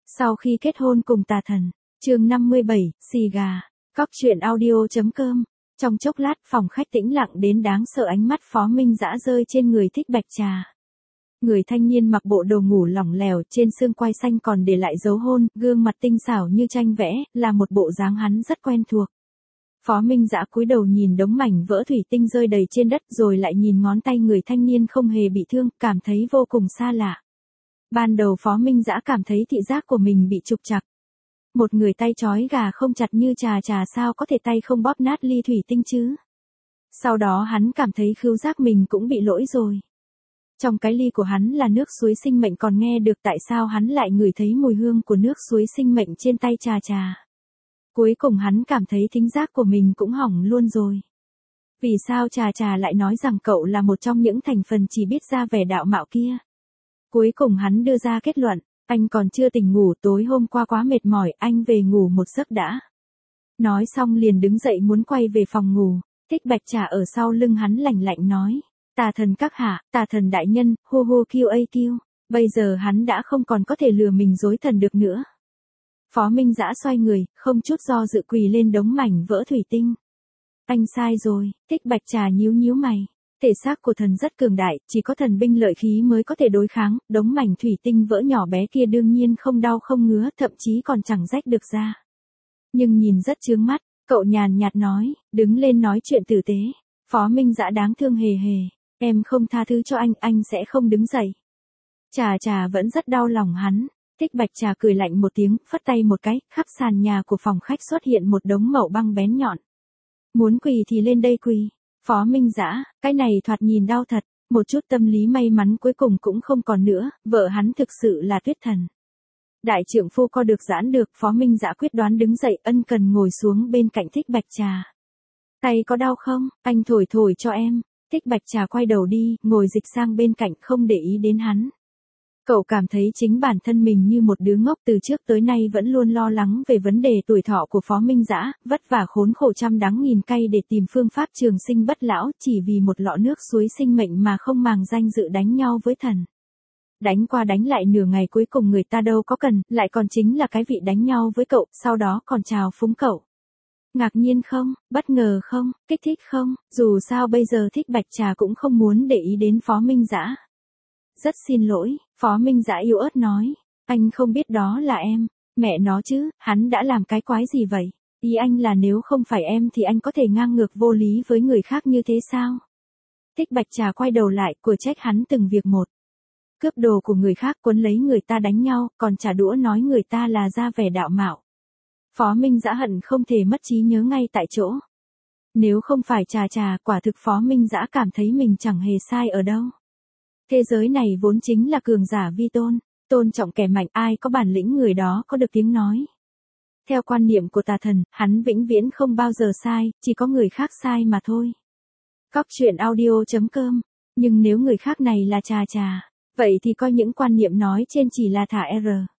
Sau khi kết hôn cùng tà thần, chương 57, xì gà, cóc truyện audio.com. Trong chốc lát phòng khách tĩnh lặng đến đáng sợ, ánh mắt Phó Minh Dã rơi trên người Thích Bạch Trà. Người thanh niên mặc bộ đồ ngủ lỏng lẻo, trên xương quai xanh còn để lại dấu hôn, gương mặt tinh xảo như tranh vẽ, là một bộ dáng hắn rất quen thuộc. Phó Minh Dã cúi đầu nhìn đống mảnh vỡ thủy tinh rơi đầy trên đất, rồi lại nhìn ngón tay người thanh niên không hề bị thương, cảm thấy vô cùng xa lạ. Ban đầu Phó Minh Dã cảm thấy thị giác của mình bị trục trặc. Một người tay trói gà không chặt như Trà sao có thể tay không bóp nát ly thủy tinh chứ? Sau đó hắn cảm thấy khứu giác mình cũng bị lỗi rồi. Trong cái ly của hắn là nước suối sinh mệnh, còn nghe được tại sao hắn lại ngửi thấy mùi hương của nước suối sinh mệnh trên tay Trà. Cuối cùng hắn cảm thấy thính giác của mình cũng hỏng luôn rồi. Vì sao Trà lại nói rằng cậu là một trong những thành phần chỉ biết ra vẻ đạo mạo kia? Cuối cùng hắn đưa ra kết luận, anh còn chưa tỉnh ngủ, tối hôm qua quá mệt mỏi, anh về ngủ một giấc đã. Nói xong liền đứng dậy muốn quay về phòng ngủ. Thích Bạch Trà ở sau lưng hắn lạnh lạnh nói, tà thần các hạ, tà thần đại nhân, hu hu QAQ. Bây giờ hắn đã không còn có thể lừa mình dối thần được nữa. Phó Minh Dã xoay người, không chút do dự quỳ lên đống mảnh vỡ thủy tinh. Anh sai rồi. Thích Bạch Trà nhíu mày. Thể xác của thần rất cường đại, chỉ có thần binh lợi khí mới có thể đối kháng, đống mảnh thủy tinh vỡ nhỏ bé kia đương nhiên không đau không ngứa, thậm chí còn chẳng rách được ra. Nhưng nhìn rất chướng mắt, cậu nhàn nhạt nói, đứng lên nói chuyện tử tế. Phó Minh Dã đáng thương hề hề, em không tha thứ cho anh sẽ không đứng dậy. Trà vẫn rất đau lòng hắn. Thích Bạch Trà cười lạnh một tiếng, phất tay một cái, khắp sàn nhà của phòng khách xuất hiện một đống mẩu băng bén nhọn. Muốn quỳ thì lên đây quỳ. Phó Minh Dã, cái này thoạt nhìn đau thật, một chút tâm lý may mắn cuối cùng cũng không còn nữa, vợ hắn thực sự là tuyết thần. Đại trượng phu co được giãn được, Phó Minh Dã quyết đoán đứng dậy, ân cần ngồi xuống bên cạnh Thích Bạch Trà. Tay có đau không, anh thổi cho em. Thích Bạch Trà quay đầu đi, ngồi dịch sang bên cạnh không để ý đến hắn. Cậu cảm thấy chính bản thân mình như một đứa ngốc, từ trước tới nay vẫn luôn lo lắng về vấn đề tuổi thọ của Phó Minh Dã, vất vả khốn khổ trăm đắng nghìn cay để tìm phương pháp trường sinh bất lão, chỉ vì một lọ nước suối sinh mệnh mà không màng danh dự đánh nhau với thần. Đánh qua đánh lại nửa ngày cuối cùng người ta đâu có cần, lại còn chính là cái vị đánh nhau với cậu, sau đó còn chào phúng cậu. Ngạc nhiên không, bất ngờ không, kích thích không, dù sao bây giờ Thích Bạch Trà cũng không muốn để ý đến Phó Minh Dã. Rất xin lỗi, Phó Minh Dã yếu ớt nói, anh không biết đó là em, mẹ nó chứ, hắn đã làm cái quái gì vậy? Ý anh là nếu không phải em thì anh có thể ngang ngược vô lý với người khác như thế sao? Thích Bạch Trà quay đầu lại, của trách hắn từng việc một. Cướp đồ của người khác, cuốn lấy người ta đánh nhau, còn trả đũa nói người ta là ra vẻ đạo mạo. Phó Minh Dã hận không thể mất trí nhớ ngay tại chỗ. Nếu không phải Trà, quả thực Phó Minh Dã cảm thấy mình chẳng hề sai ở đâu. Thế giới này vốn chính là cường giả vi tôn, tôn trọng kẻ mạnh, ai có bản lĩnh người đó có được tiếng nói. Theo quan niệm của tà thần, hắn vĩnh viễn không bao giờ sai, chỉ có người khác sai mà thôi. Cóc truyện audio.com. Nhưng nếu người khác này là Trà, vậy thì coi những quan niệm nói trên chỉ là thả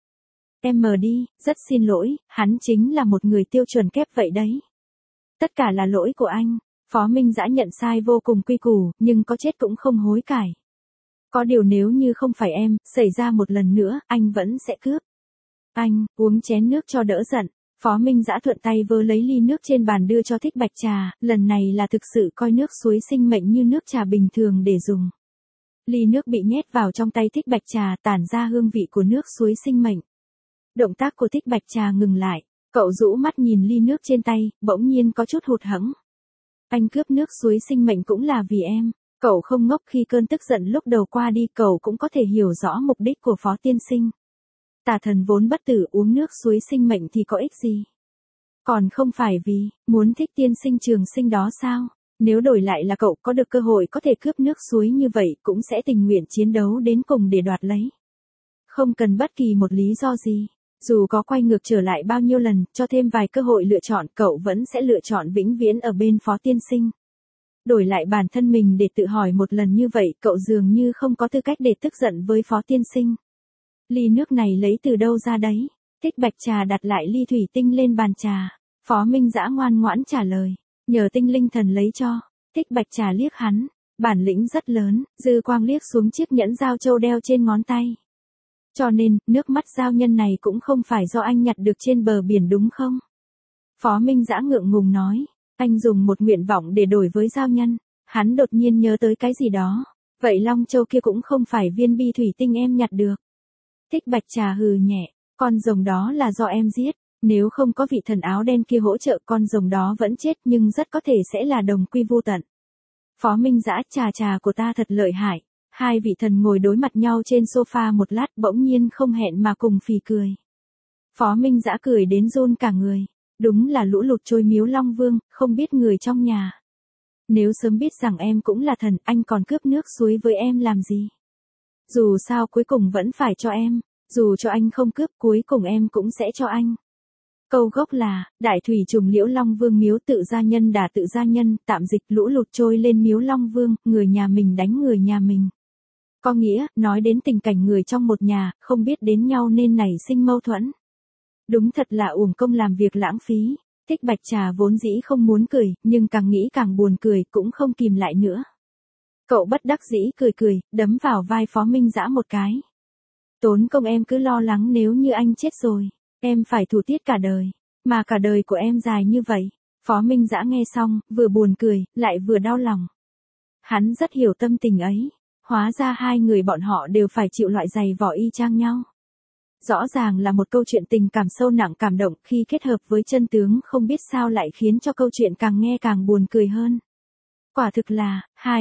M đi, rất xin lỗi, hắn chính là một người tiêu chuẩn kép vậy đấy. Tất cả là lỗi của anh. Phó Minh Dã nhận sai vô cùng quy củ, nhưng có chết cũng không hối cải. Có điều nếu như không phải em, xảy ra một lần nữa, anh vẫn sẽ cướp. Anh, uống chén nước cho đỡ giận. Phó Minh Dã thuận tay vơ lấy ly nước trên bàn đưa cho Thích Bạch Trà, lần này là thực sự coi nước suối sinh mệnh như nước trà bình thường để dùng. Ly nước bị nhét vào trong tay Thích Bạch Trà, tản ra hương vị của nước suối sinh mệnh. Động tác của Thích Bạch Trà ngừng lại, cậu rũ mắt nhìn ly nước trên tay, bỗng nhiên có chút hụt hẫng. Anh cướp nước suối sinh mệnh cũng là vì em. Cậu không ngốc, khi cơn tức giận lúc đầu qua đi, cậu cũng có thể hiểu rõ mục đích của Phó tiên sinh. Tà thần vốn bất tử, uống nước suối sinh mệnh thì có ích gì? Còn không phải vì muốn Thích tiên sinh trường sinh đó sao? Nếu đổi lại là cậu có được cơ hội có thể cướp nước suối như vậy, cũng sẽ tình nguyện chiến đấu đến cùng để đoạt lấy. Không cần bất kỳ một lý do gì. Dù có quay ngược trở lại bao nhiêu lần, cho thêm vài cơ hội lựa chọn, cậu vẫn sẽ lựa chọn vĩnh viễn ở bên Phó tiên sinh. Đổi lại bản thân mình để tự hỏi một lần như vậy, cậu dường như không có tư cách để tức giận với Phó tiên sinh. Ly nước này lấy từ đâu ra đấy? Thích Bạch Trà đặt lại ly thủy tinh lên bàn trà. Phó Minh Dã ngoan ngoãn trả lời, nhờ tinh linh thần lấy cho. Thích Bạch Trà liếc hắn, bản lĩnh rất lớn, dư quang liếc xuống chiếc nhẫn giao châu đeo trên ngón tay. Cho nên, nước mắt giao nhân này cũng không phải do anh nhặt được trên bờ biển đúng không? Phó Minh Dã ngượng ngùng nói, anh dùng một nguyện vọng để đổi với giao nhân. Hắn đột nhiên nhớ tới cái gì đó. Vậy Long Châu kia cũng không phải viên bi thủy tinh em nhặt được. Thích Bạch Trà hừ nhẹ, con rồng đó là do em giết. Nếu không có vị thần áo đen kia hỗ trợ con rồng đó vẫn chết nhưng rất có thể sẽ là đồng quy vô tận. Phó Minh Dã, trà của ta thật lợi hại. Hai vị thần ngồi đối mặt nhau trên sofa một lát bỗng nhiên không hẹn mà cùng phì cười. Phó Minh Dã cười đến run cả người. Đúng là lũ lụt trôi miếu Long Vương, không biết người trong nhà. Nếu sớm biết rằng em cũng là thần, anh còn cướp nước suối với em làm gì? Dù sao cuối cùng vẫn phải cho em, dù cho anh không cướp cuối cùng em cũng sẽ cho anh. Câu gốc là, đại thủy trùng liễu Long Vương miếu tự gia nhân đả tự gia nhân, tạm dịch lũ lụt trôi lên miếu Long Vương, người nhà mình đánh người nhà mình. Có nghĩa, nói đến tình cảnh người trong một nhà, không biết đến nhau nên nảy sinh mâu thuẫn. Đúng thật là uổng công làm việc lãng phí. Thích Bạch Trà vốn dĩ không muốn cười, nhưng càng nghĩ càng buồn cười, cũng không kìm lại nữa. Cậu bất đắc dĩ cười, đấm vào vai Phó Minh Dã một cái. Tốn công em cứ lo lắng nếu như anh chết rồi, em phải thủ tiết cả đời, mà cả đời của em dài như vậy. Phó Minh Dã nghe xong, vừa buồn cười, lại vừa đau lòng. Hắn rất hiểu tâm tình ấy, hóa ra hai người bọn họ đều phải chịu loại giày vò y chang nhau. Rõ ràng là một câu chuyện tình cảm sâu nặng cảm động khi kết hợp với chân tướng không biết sao lại khiến cho câu chuyện càng nghe càng buồn cười hơn. Quả thực là, hai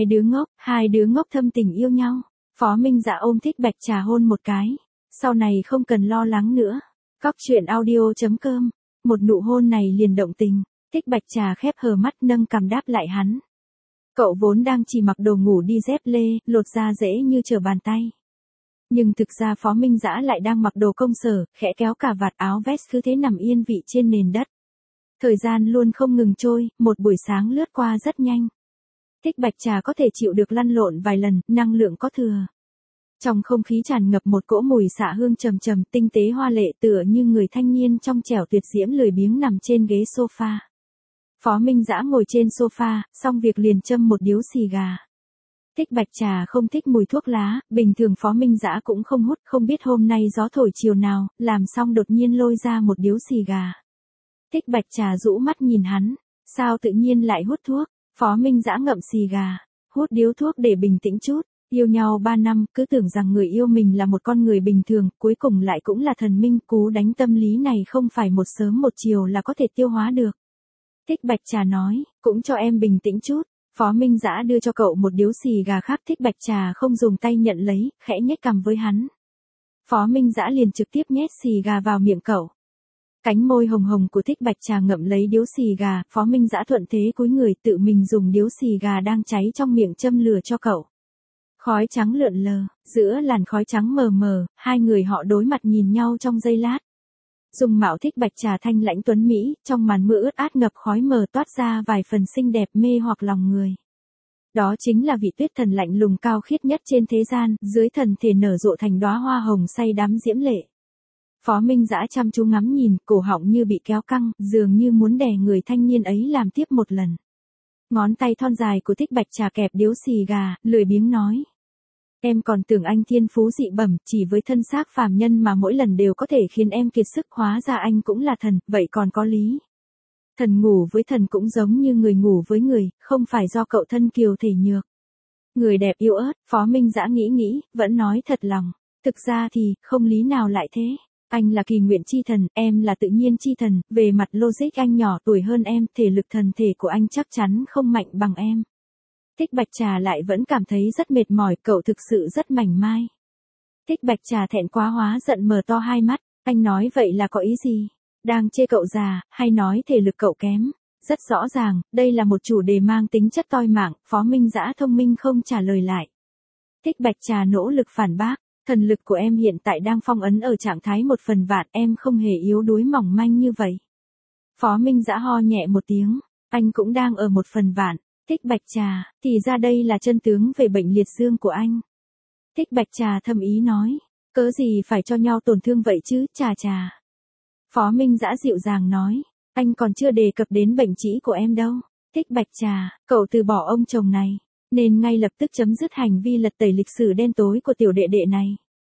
đứa ngốc thâm tình yêu nhau. Phó Minh Dã ôm Thích Bạch Trà hôn một cái. Sau này không cần lo lắng nữa. Cóc truyện audio.com. Một nụ hôn này liền động tình. Thích Bạch Trà khép hờ mắt nâng cằm đáp lại hắn. Cậu vốn đang chỉ mặc đồ ngủ đi dép lê, lột ra dễ như trở bàn tay. Nhưng thực ra Phó Minh Dã lại đang mặc đồ công sở, khẽ kéo cà vạt áo vest cứ thế nằm yên vị trên nền đất. Thời gian luôn không ngừng trôi, một buổi sáng lướt qua rất nhanh. Thích Bạch Trà có thể chịu được lăn lộn vài lần, năng lượng có thừa. Trong không khí tràn ngập một cỗ mùi xạ hương trầm trầm, tinh tế hoa lệ tựa như người thanh niên trong trẻo tuyệt diễm lười biếng nằm trên ghế sofa. Phó Minh Dã ngồi trên sofa, xong việc liền châm một điếu xì gà. Thích Bạch Trà không thích mùi thuốc lá, bình thường Phó Minh Dã cũng không hút, không biết hôm nay gió thổi chiều nào, làm xong đột nhiên lôi ra một điếu xì gà. Thích Bạch Trà rũ mắt nhìn hắn, sao tự nhiên lại hút thuốc? Phó Minh Dã ngậm xì gà, hút điếu thuốc để bình tĩnh chút. Yêu nhau 3 năm, cứ tưởng rằng người yêu mình là một con người bình thường, cuối cùng lại cũng là thần minh. Cú đánh tâm lý này không phải một sớm một chiều là có thể tiêu hóa được. Thích Bạch Trà nói, cũng cho em bình tĩnh chút. Phó Minh Dã đưa cho cậu một điếu xì gà khác. Thích Bạch Trà không dùng tay nhận lấy, khẽ nhếch cằm với hắn. Phó Minh Dã liền trực tiếp nhét xì gà vào miệng cậu. Cánh môi hồng hồng của Thích Bạch Trà ngậm lấy điếu xì gà, Phó Minh Dã thuận thế cúi người tự mình dùng điếu xì gà đang cháy trong miệng châm lửa cho cậu. Khói trắng lượn lờ, giữa làn khói trắng mờ mờ, hai người họ đối mặt nhìn nhau trong giây lát. Dung mạo Thích Bạch Trà thanh lãnh tuấn mỹ, trong màn mưa ướt át ngập khói mờ toát ra vài phần xinh đẹp mê hoặc lòng người. Đó chính là vị tuyết thần lạnh lùng cao khiết nhất trên thế gian, dưới thần thể nở rộ thành đóa hoa hồng say đắm diễm lệ. Phó Minh Dã chăm chú ngắm nhìn, cổ họng như bị kéo căng, dường như muốn đè người thanh niên ấy làm tiếp một lần. Ngón tay thon dài của Thích Bạch Trà kẹp điếu xì gà, lười biếng nói. Em còn tưởng anh thiên phú dị bẩm, chỉ với thân xác phàm nhân mà mỗi lần đều có thể khiến em kiệt sức, hóa ra anh cũng là thần, vậy còn có lý. Thần ngủ với thần cũng giống như người ngủ với người, không phải do cậu thân kiều thể nhược. Người đẹp yếu ớt, Phó Minh Dã nghĩ, vẫn nói thật lòng. Thực ra thì, không lý nào lại thế. Anh là kỳ nguyện chi thần, em là tự nhiên chi thần, về mặt logic anh nhỏ tuổi hơn em, thể lực thần thể của anh chắc chắn không mạnh bằng em. Thích Bạch Trà lại vẫn cảm thấy rất mệt mỏi, cậu thực sự rất mảnh mai. Thích Bạch Trà thẹn quá hóa giận mở to hai mắt, anh nói vậy là có ý gì? Đang chê cậu già, hay nói thể lực cậu kém? Rất rõ ràng, đây là một chủ đề mang tính chất toi mạng, Phó Minh Dã thông minh không trả lời lại. Thích Bạch Trà nỗ lực phản bác, thần lực của em hiện tại đang phong ấn ở trạng thái 1/1000, em không hề yếu đuối mỏng manh như vậy. Phó Minh Dã ho nhẹ một tiếng, anh cũng đang ở 1/1000. Thích Bạch Trà, thì ra đây là chân tướng về bệnh liệt dương của anh. Thích Bạch Trà thầm ý nói, cớ gì phải cho nhau tổn thương vậy chứ, Trà. Phó Minh Dã dịu dàng nói, anh còn chưa đề cập đến bệnh trĩ của em đâu. Thích Bạch Trà, cậu từ bỏ ông chồng này, nên ngay lập tức chấm dứt hành vi lật tẩy lịch sử đen tối của tiểu đệ đệ này.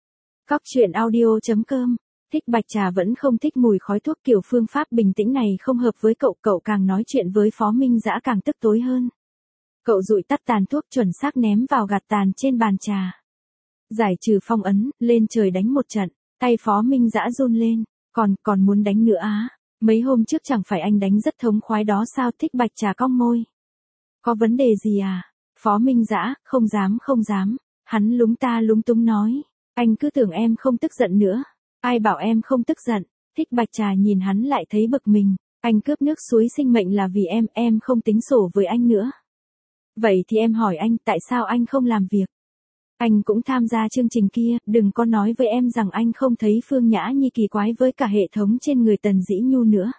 Cóc truyện audio.com. Thích Bạch Trà vẫn không thích mùi khói thuốc, kiểu phương pháp bình tĩnh này không hợp với cậu. Cậu càng nói chuyện với Phó Minh Dã càng tức tối hơn. Cậu dụi tắt tàn thuốc chuẩn xác ném vào gạt tàn trên bàn trà. Giải trừ phong ấn, lên trời đánh một trận. Tay Phó Minh Dã run lên. Còn muốn đánh nữa á? Mấy hôm trước chẳng phải anh đánh rất thống khoái đó sao? Thích Bạch Trà cong môi. Có vấn đề gì à? Phó Minh Dã, không dám. Hắn lúng ta lúng túng nói. Anh cứ tưởng em không tức giận nữa. Ai bảo em không tức giận? Thích Bạch Trà nhìn hắn lại thấy bực mình. Anh cướp nước suối sinh mệnh là vì em không tính sổ với anh nữa. Vậy thì em hỏi anh, tại sao anh không làm việc? Anh cũng tham gia chương trình kia, đừng có nói với em rằng anh không thấy Phương Nhã Nhi kỳ quái với cả hệ thống trên người Tần Dĩ Nhu nữa.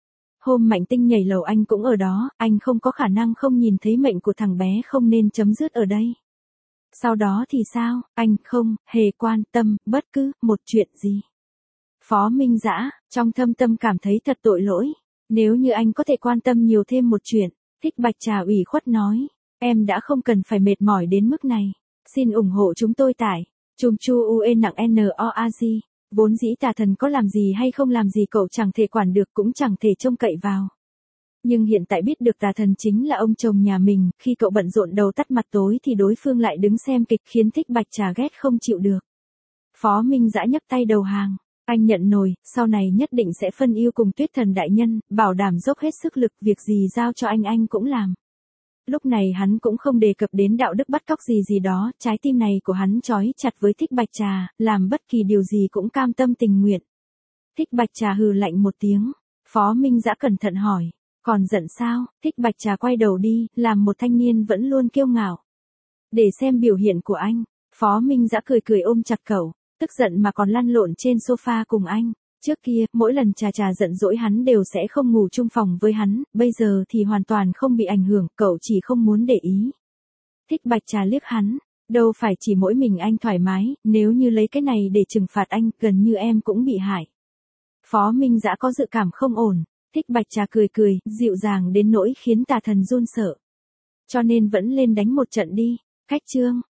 Hôm Mạnh Tinh nhảy lầu anh cũng ở đó, anh không có khả năng không nhìn thấy mệnh của thằng bé không nên chấm dứt ở đây. Sau đó thì sao? Anh không hề quan tâm bất cứ một chuyện gì. Phó Minh Dã, trong thâm tâm cảm thấy thật tội lỗi. Nếu như anh có thể quan tâm nhiều thêm một chuyện, Thích Bạch Trà ủy khuất nói. Em đã không cần phải mệt mỏi đến mức này. Xin ủng hộ chúng tôi tại chùm chu ue nặng NOAG. Vốn dĩ tà thần có làm gì hay không làm gì cậu chẳng thể quản được cũng chẳng thể trông cậy vào. Nhưng hiện tại biết được tà thần chính là ông chồng nhà mình, khi cậu bận rộn đầu tắt mặt tối thì đối phương lại đứng xem kịch, khiến Thích Bạch Trà ghét không chịu được. Phó Minh Dã nhấc tay đầu hàng. Anh nhận nồi, sau này nhất định sẽ phân ưu cùng Tuyết Thần đại nhân, bảo đảm dốc hết sức lực, việc gì giao cho anh cũng làm. Lúc này hắn cũng không đề cập đến đạo đức bắt cóc gì đó, trái tim này của hắn trói chặt với Thích Bạch Trà, làm bất kỳ điều gì cũng cam tâm tình nguyện. Thích Bạch Trà hừ lạnh một tiếng. Phó Minh Dã cẩn thận hỏi. Còn giận sao? Thích Bạch Trà quay đầu đi, làm một thanh niên vẫn luôn kiêu ngạo. Để xem biểu hiện của anh. Phó Minh Dã cười ôm chặt cậu, tức giận mà còn lăn lộn trên sofa cùng anh. Trước kia, mỗi lần Trà giận dỗi hắn đều sẽ không ngủ chung phòng với hắn, bây giờ thì hoàn toàn không bị ảnh hưởng, cậu chỉ không muốn để ý. Thích Bạch Trà liếc hắn, đâu phải chỉ mỗi mình anh thoải mái, nếu như lấy cái này để trừng phạt anh, gần như em cũng bị hại. Phó Minh Dã có dự cảm không ổn. Thích Bạch Trà cười, dịu dàng đến nỗi khiến tà thần run sợ. Cho nên vẫn lên đánh một trận đi. Cách chương